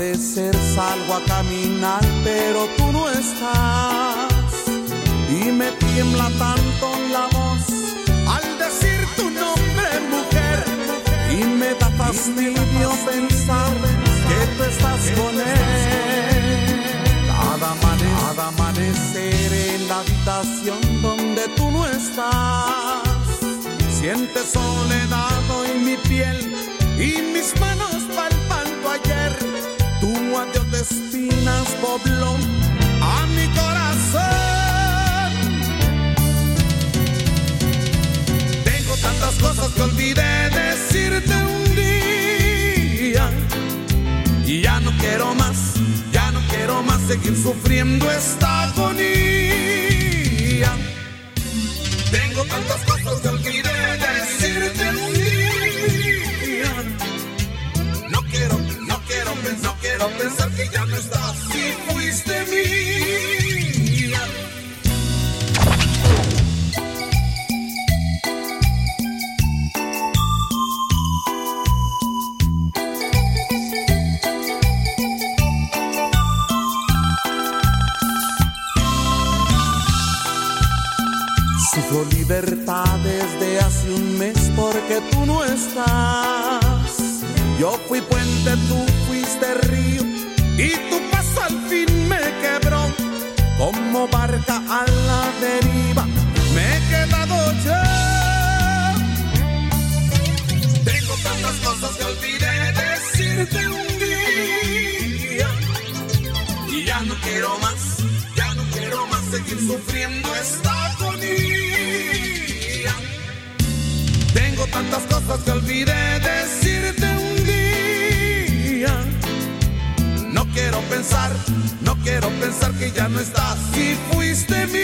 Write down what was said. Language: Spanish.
atardecer salgo a caminar, pero tú no estás. Y me tiembla tanto la voz al decir tu nombre, mujer. Y me da fastidio pensar que tú estás con él. Cada amanecer en la habitación donde tú no estás, sientes soledad en mi piel y mis manos palpando ayer. Tu adiós de espinas pobló a mi corazón. Tengo tantas cosas que olvidé decirte un día, y ya no quiero más seguir sufriendo esta agonía. Tengo tantas cosas que olvidé decirte un día. No quiero pensar que ya no estás, si fuiste mía. Sufro libertad desde hace un mes porque tú no estás. Yo fui puente, tú fuiste río, y tu paso al fin me quebró. Como barca a la deriva me he quedado yo. Tengo tantas cosas que olvidé decirte un día, y ya no quiero más seguir sufriendo esta agonía. Tengo tantas cosas que olvidé decirte un día. No quiero pensar que ya no estás, si fuiste mi.